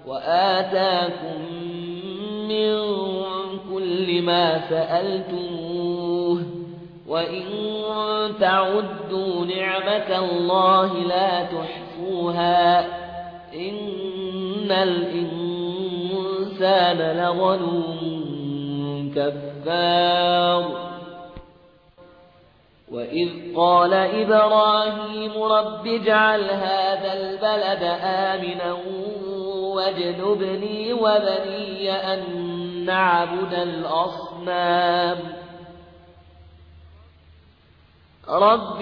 وآتاكم من كل ما سألتموه وإن تعدوا نعمة الله لا تحصوها إن الإنسان لظلوم كفار وإذ قال إبراهيم رب اجعل هذا البلد آمنا واجنبني وبني أن نعبد الأصنام رب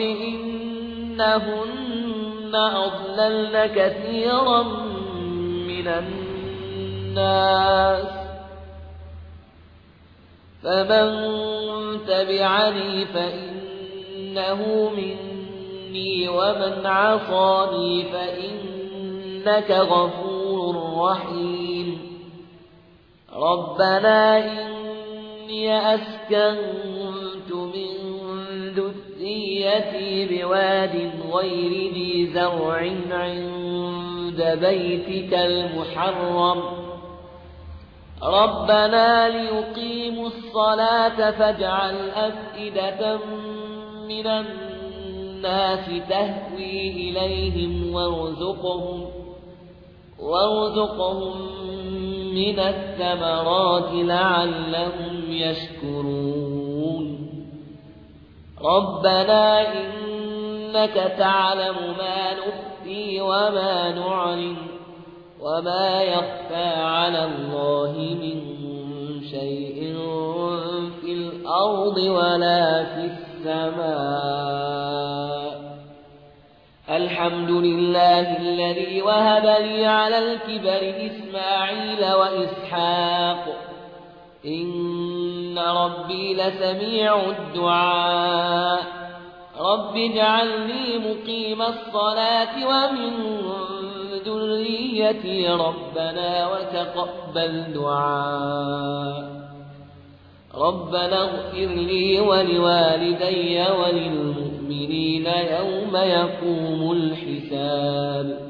إنهن أضللن كثيرا من الناس فمن تبعني فإنه مني ومن عصاني فإنك غفور رحيم ربنا إني أسكنت من ذريتي بواد غير ذي زرع عند بيتك المحرم ربنا ليقيموا الصلاة فاجعل أفئدة من الناس تهوي إليهم وارزقهم من الثمرات لعلهم يشكرون ربنا إنك تعلم ما نخفي وما نعلن وما يخفى على الله من شيء في الأرض ولا في السماء الحمد لله الذي وهب لي على الكبر إسماعيل وإسحاق إن ربي لسميع الدعاء رب اجعلني مقيم الصلاة ومن ذريتي ربنا وتقبل دعاء ربنا اغفر لي ولوالدي وللمؤمنين يوم يقوم الحساب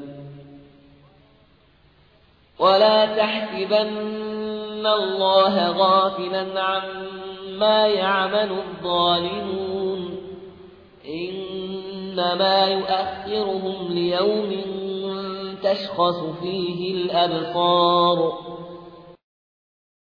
ولا تحسبن الله غافلا عما يعمل الظالمون إنما يؤخرهم ليوم تشخص فيه الأبصار